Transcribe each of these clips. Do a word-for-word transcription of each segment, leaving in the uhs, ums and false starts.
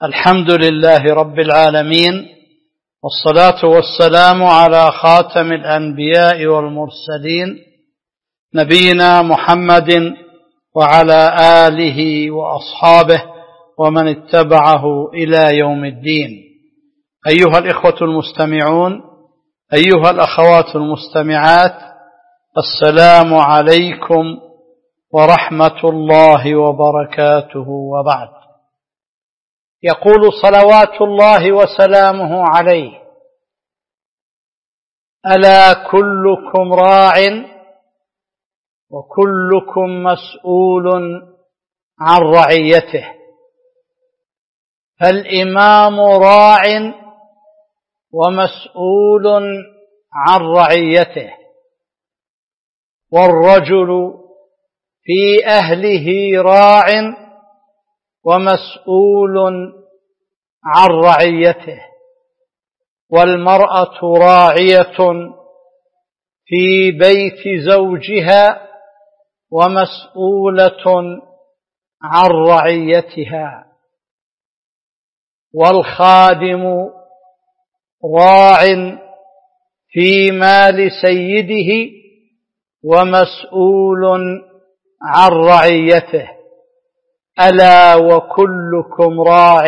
الحمد لله رب العالمين، والصلاة والسلام على خاتم الأنبياء والمرسلين نبينا محمد وعلى آله وأصحابه ومن اتبعه إلى يوم الدين. أيها الإخوة المستمعون، أيها الأخوات المستمعات، السلام عليكم ورحمة الله وبركاته، وبعد. يقول صلوات الله وسلامه عليه: ألا كلكم راع وكلكم مسؤول عن رعيته، فالإمام راع ومسؤول عن رعيته، والرجل في أهله راع ومسؤول عن رعيته، والمرأة راعية في بيت زوجها ومسؤولة عن رعيتها، والخادم راع في مال سيده ومسؤول عن رعيته. ألا وكلكم راع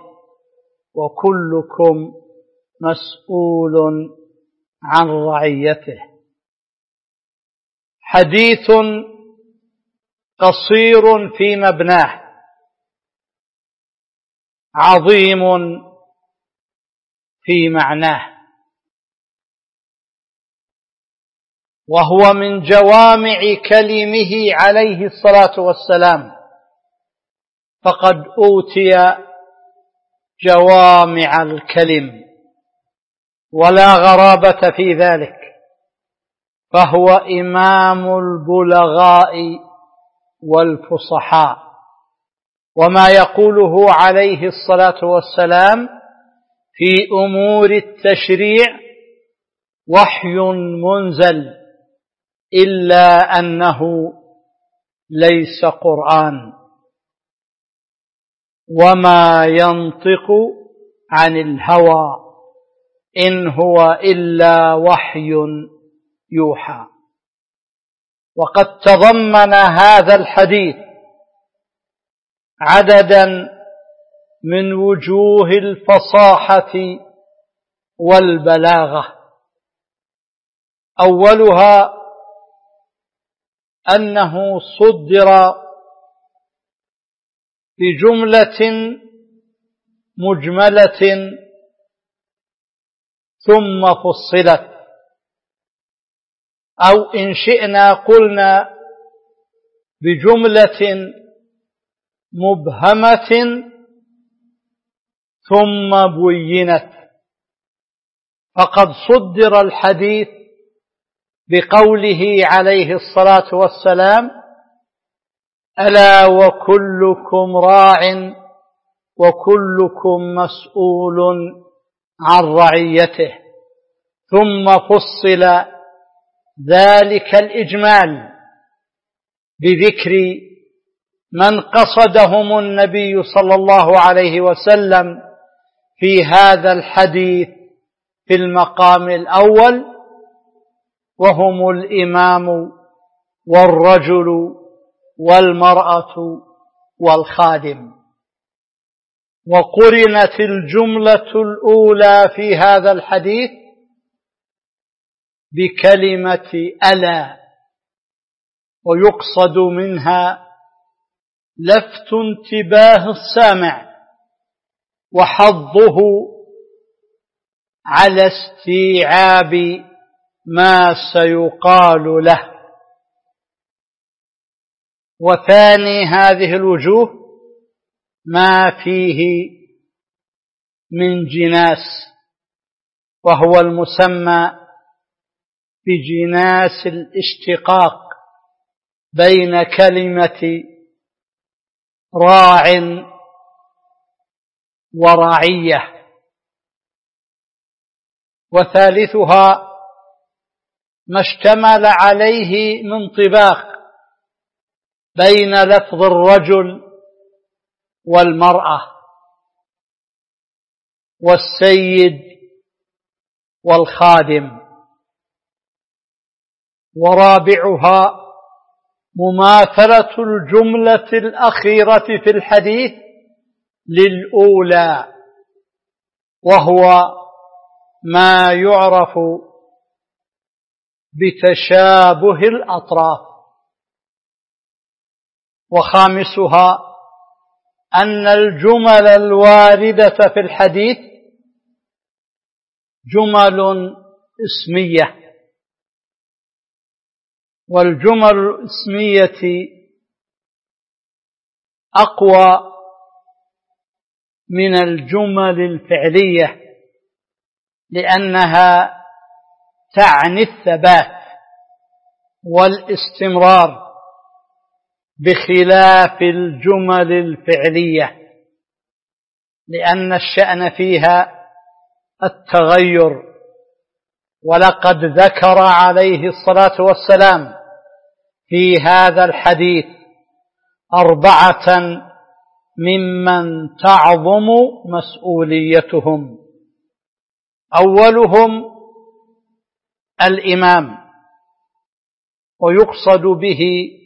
وكلكم مسؤول عن رعيته. حديث قصير في مبناه، عظيم في معناه، وهو من جوامع كلمه عليه الصلاة والسلام، فقد أوتي جوامع الكلم ولا غرابة في ذلك، فهو إمام البلغاء والفصحاء، وما يقوله عليه الصلاة والسلام في أمور التشريع وحي منزل، إلا أنه ليس قرآن، وما ينطق عن الهوى إن هو إلا وحي يوحى. وقد تضمن هذا الحديث عددا من وجوه الفصاحة والبلاغة، أولها أنه صدر بجملة مجملة ثم فصلت، أو إن شئنا قلنا بجملة مبهمة ثم بينت. فقد صدر الحديث بقوله عليه الصلاة والسلام: ألا وكلكم راع وكلكم مسؤول عن رعيته، ثم فصل ذلك الإجمال بذكر من قصدهم النبي صلى الله عليه وسلم في هذا الحديث في المقام الأول، وهم الإمام والرجل والمرأة والخادم. وقرنت الجملة الأولى في هذا الحديث بكلمة ألا، ويقصد منها لفت انتباه السامع وحظه على استيعاب ما سيقال له. وثاني هذه الوجوه ما فيه من جناس، وهو المسمى بجناس الاشتقاق بين كلمة راع ورعية. وثالثها ما اشتمل عليه من طباق بين لفظ الرجل والمرأة، والسيد والخادم. ورابعها مماثلة الجملة الأخيرة في الحديث للأولى، وهو ما يعرف بتشابه الأطراف. وخامسها أن الجمل الواردة في الحديث جمل اسمية، والجمل الاسمية أقوى من الجمل الفعلية، لأنها تعني الثبات والاستمرار بخلاف الجمل الفعلية، لأن الشأن فيها التغير. ولقد ذكر عليه الصلاة والسلام في هذا الحديث أربعة ممن تعظم مسؤوليتهم. أولهم الإمام، ويقصد به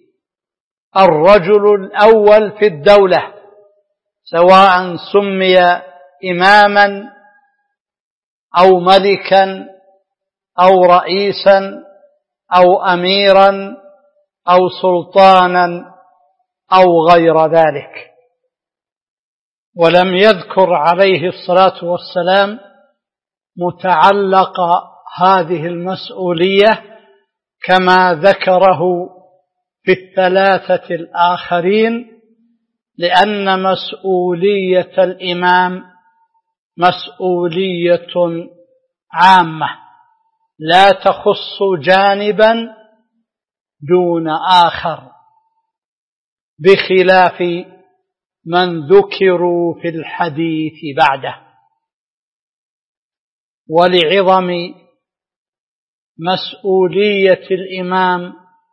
الرجل الأول في الدولة، سواء سمي إماما أو ملكا أو رئيسا أو أميرا أو سلطانا أو غير ذلك. ولم يذكر عليه الصلاة والسلام متعلق هذه المسؤولية كما ذكره في الثلاثة الآخرين، لأن مسؤولية الإمام مسؤولية عامة لا تخص جانبا دون آخر، بخلاف من ذكروا في الحديث بعده. ولعظم مسؤولية الإمام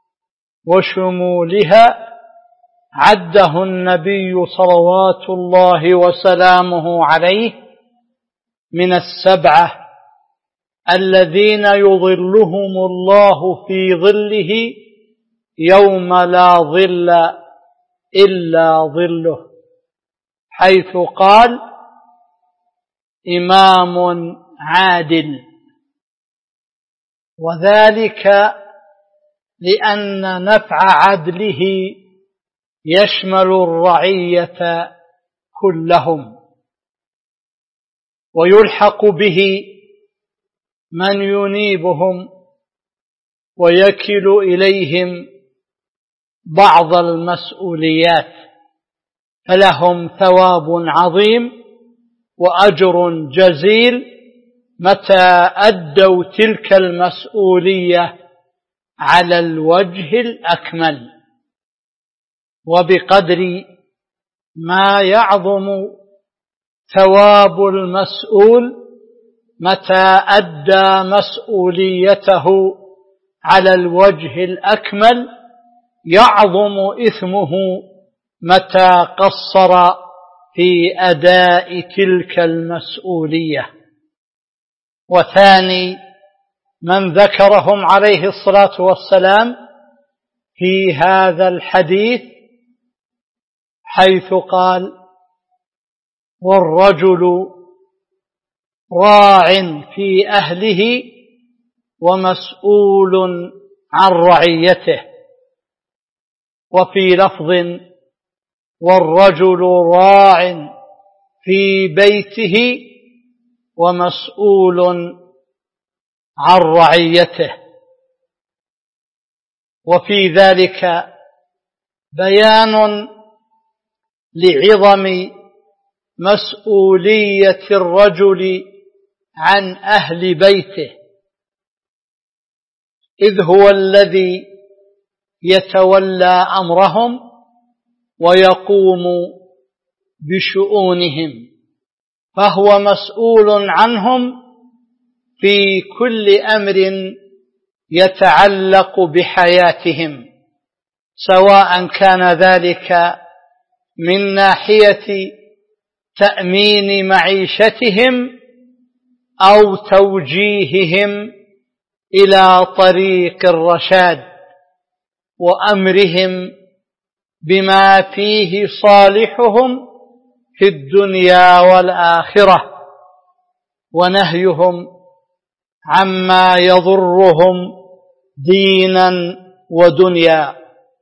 وشمولها عده النبي صلوات الله وسلامه عليه من السبعة الذين يظلهم الله في ظله يوم لا ظل إلا ظله، حيث قال: إمام عادل. وذلك لأن نفع عدله يشمل الرعية كلهم، ويلحق به من ينيبهم ويكل إليهم بعض المسؤوليات، فلهم ثواب عظيم وأجر جزيل متى أدوا تلك المسؤولية على الوجه الأكمل. وبقدر ما يعظم ثواب المسؤول متى أدى مسؤوليته على الوجه الأكمل، يعظم إثمه متى قصر في أداء تلك المسؤولية. وثاني من ذكرهم عليه الصلاة والسلام في هذا الحديث حيث قال: والرجل راع في أهله ومسؤول عن رعيته. وفي لفظ: والرجل راع في بيته ومسؤول عن رعيته. وفي ذلك بيان لعظم مسؤولية الرجل عن أهل بيته، إذ هو الذي يتولى أمرهم ويقوم بشؤونهم، فهو مسؤول عنهم في كل أمر يتعلق بحياتهم، سواء كان ذلك من ناحية تأمين معيشتهم أو توجيههم إلى طريق الرشاد وأمرهم بما فيه صالحهم في الدنيا والآخرة ونهيهم عما يضرهم دينا ودنيا.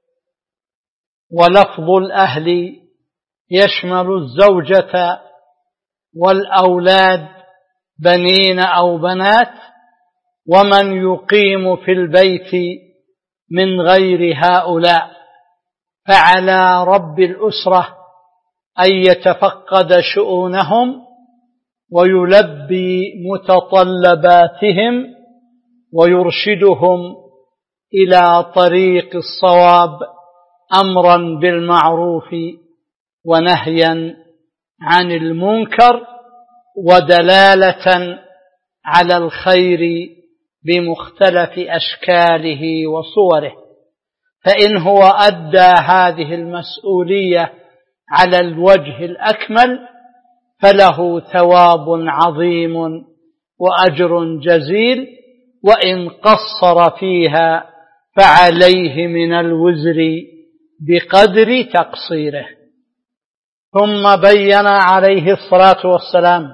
ولفظ الأهل يشمل الزوجة والأولاد بنين أو بنات ومن يقيم في البيت من غير هؤلاء، فعلى رب الأسرة أن يتفقد شؤونهم ويلبي متطلباتهم ويرشدهم إلى طريق الصواب أمرا بالمعروف ونهيا عن المنكر ودلالة على الخير بمختلف أشكاله وصوره. فإن هو أدى هذه المسؤولية على الوجه الأكمل فله ثواب عظيم وأجر جزيل، وإن قصر فيها فعليه من الوزر بقدر تقصيره. ثم بين عليه الصلاة والسلام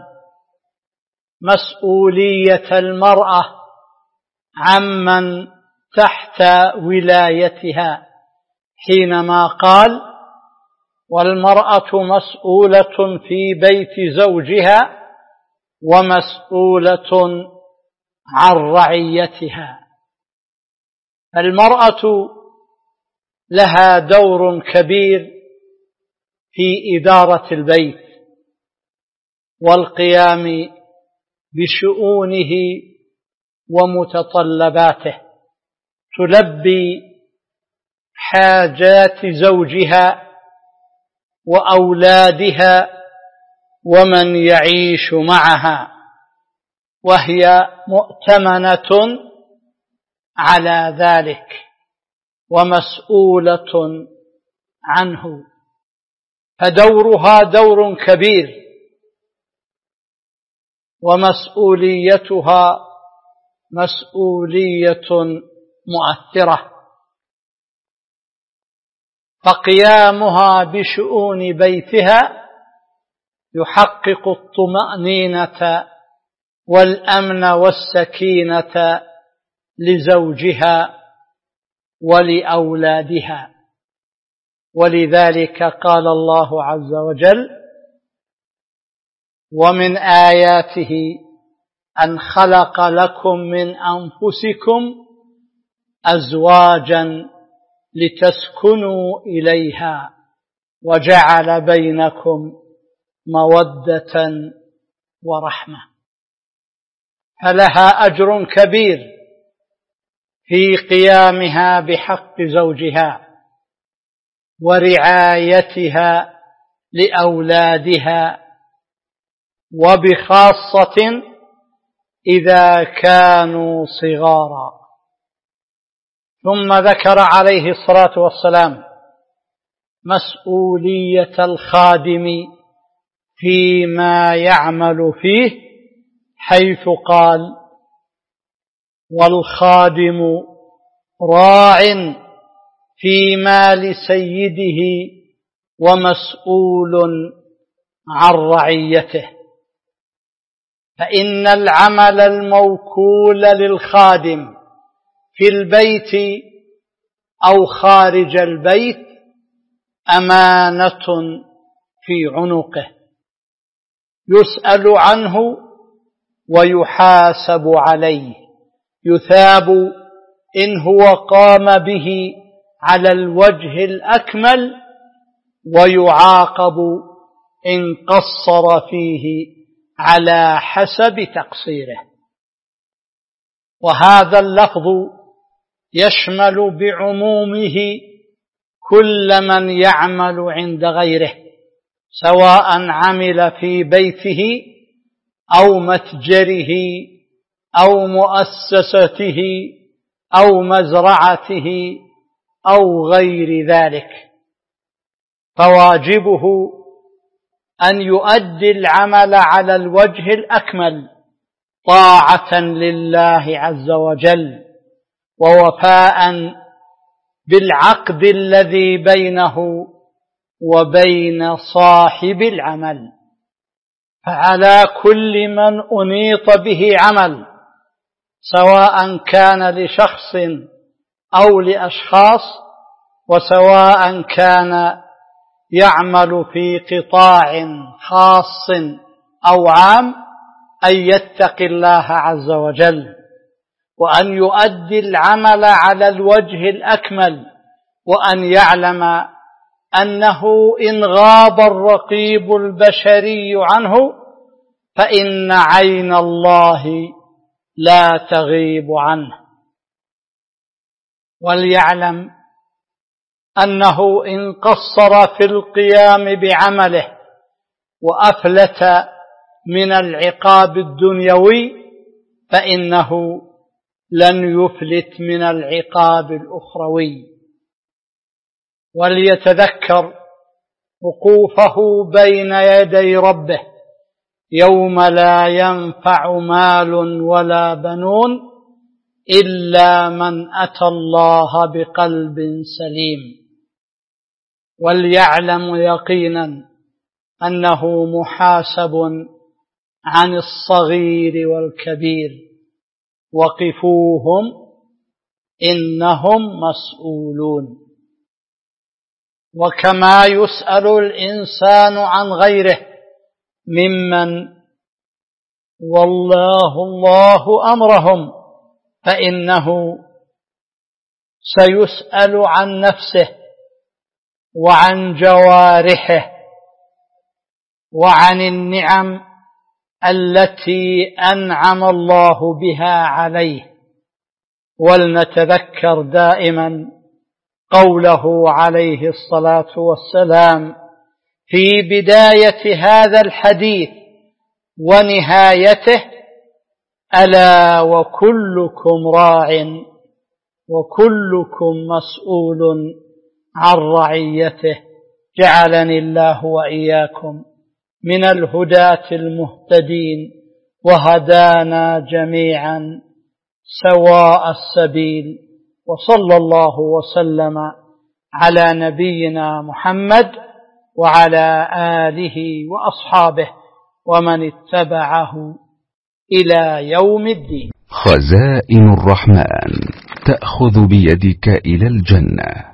مسؤولية المرأة عمن تحت ولايتها حينما قال: والمرأة مسؤولة في بيت زوجها ومسؤولة عن رعيتها. المرأة لها دور كبير في إدارة البيت والقيام بشؤونه ومتطلباته، تلبي حاجات زوجها وأولادها ومن يعيش معها، وهي مؤتمنة على ذلك ومسؤولة عنه، فدورها دور كبير ومسؤوليتها مسؤولية مؤثرة. فقيامها بشؤون بيتها يحقق الطمأنينة والأمن والسكينة لزوجها ولأولادها. ولذلك قال الله عز وجل: ومن آياته أن خلق لكم من أنفسكم أزواجا لتسكنوا إليها وجعل بينكم مودة ورحمة. فلها أجر كبير في قيامها بحق زوجها ورعايتها لأولادها، وبخاصة إذا كانوا صغارا. ثم ذكر عليه الصلاة والسلام مسؤولية الخادم فيما يعمل فيه، حيث قال: والخادم راع في مال سيده ومسؤول عن رعيته. فإن العمل الموكول للخادم في البيت أو خارج البيت أمانة في عنقه، يسأل عنه ويحاسب عليه، يثاب إن هو قام به على الوجه الأكمل، ويعاقب إن قصر فيه على حسب تقصيره. وهذا اللفظ يشمل بعمومه كل من يعمل عند غيره، سواء عمل في بيته أو متجره أو مؤسسته أو مزرعته أو غير ذلك، فواجبه أن يؤدي العمل على الوجه الأكمل طاعة لله عز وجل ووفاء بالعقد الذي بينه وبين صاحب العمل. فعلى كل من أنيط به عمل، سواء كان لشخص أو لأشخاص، وسواء كان يعمل في قطاع خاص أو عام، أن يتقي الله عز وجل، وأن يؤدي العمل على الوجه الأكمل، وأن يعلم أنه إن غاب الرقيب البشري عنه فإن عين الله لا تغيب عنه. وليعلم أنه إن قصر في القيام بعمله وأفلت من العقاب الدنيوي فإنه لن يفلت من العقاب الأخروي. وليتذكر وقوفه بين يدي ربه يوم لا ينفع مال ولا بنون إلا من أتى الله بقلب سليم. وليعلم يقينا أنه محاسب عن الصغير والكبير، وقفوهم إنهم مسؤولون. وكما يسأل الإنسان عن غيره ممن والله الله أمرهم، فإنه سيسأل عن نفسه وعن جوارحه وعن النعم التي أنعم الله بها عليه. ولنتذكر دائما قوله عليه الصلاة والسلام في بداية هذا الحديث ونهايته: ألا وكلكم راع وكلكم مسؤول عن رعيته. جعلني الله وإياكم من الهداة المهتدين، وهدانا جميعا سواء السبيل. وصلى الله وسلم على نبينا محمد وعلى آله وأصحابه ومن اتبعه إلى يوم الدين. خزائن الرحمن تأخذ بيدك إلى الجنة.